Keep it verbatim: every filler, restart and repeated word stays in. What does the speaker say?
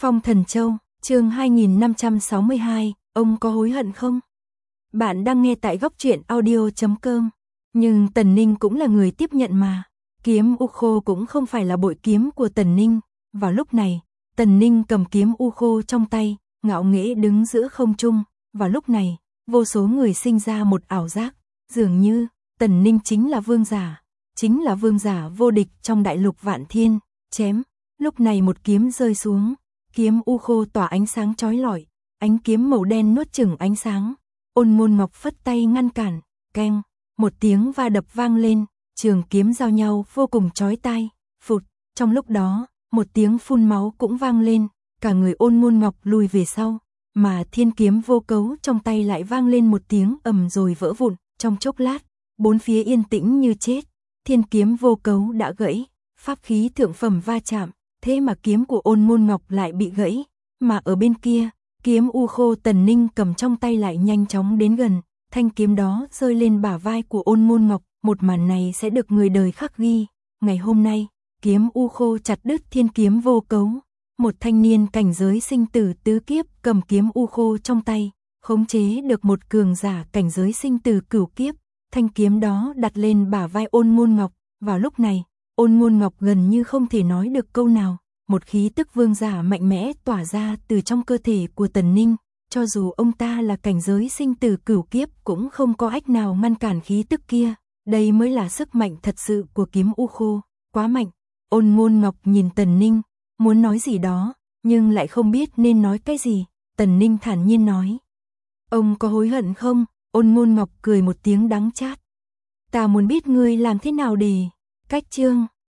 Phong Thần Châu, chương hai nghìn năm trăm sáu mươi hai, ông có hối hận không? Bạn đang nghe tại góc truyện audio chấm com. Nhưng Tần Ninh cũng là người tiếp nhận mà. Kiếm U Khô cũng không phải là bội kiếm của Tần Ninh. Vào lúc này, Tần Ninh cầm kiếm U Khô trong tay, ngạo nghễ đứng giữa không trung. Vào lúc này, vô số người sinh ra một ảo giác, dường như Tần Ninh chính là vương giả, chính là vương giả vô địch trong đại lục vạn thiên. Chém, lúc này một kiếm rơi xuống, kiếm U Khô tỏa ánh sáng chói lọi, ánh kiếm màu đen nuốt chửng ánh sáng. Ôn Môn Ngọc phất tay ngăn cản, keng, một tiếng va đập vang lên, trường kiếm giao nhau vô cùng chói tai. Phụt, trong lúc đó, một tiếng phun máu cũng vang lên, cả người Ôn Môn Ngọc lùi về sau, mà thiên kiếm vô cấu trong tay lại vang lên một tiếng ầm rồi vỡ vụn. Trong chốc lát, bốn phía yên tĩnh như chết, thiên kiếm vô cấu đã gãy, pháp khí thượng phẩm va chạm, thế mà kiếm của Ôn Môn Ngọc lại bị gãy, mà ở bên kia, kiếm U Khô Tần Ninh cầm trong tay lại nhanh chóng đến gần, thanh kiếm đó rơi lên bả vai của Ôn Môn Ngọc. Một màn này sẽ được người đời khắc ghi. Ngày hôm nay, kiếm U Khô chặt đứt thiên kiếm vô cấu. Một thanh niên cảnh giới sinh tử tứ kiếp cầm kiếm U Khô trong tay, khống chế được một cường giả cảnh giới sinh tử cửu kiếp. Thanh kiếm đó đặt lên bả vai Ôn Môn Ngọc. Vào lúc này, Ôn Môn Ngọc gần như không thể nói được câu nào. Một khí tức vương giả mạnh mẽ tỏa ra từ trong cơ thể của Tần Ninh. Cho dù ông ta là cảnh giới sinh tử cửu kiếp cũng không có ách nào ngăn cản khí tức kia. Đây mới là sức mạnh thật sự của kiếm U Khô. Quá mạnh. Ôn Môn Ngọc nhìn Tần Ninh, muốn nói gì đó, nhưng lại không biết nên nói cái gì. Tần Ninh thản nhiên nói: Ông có hối hận không? Ôn Môn Ngọc cười một tiếng đắng chát: Ta muốn biết ngươi làm thế nào để... Cách chương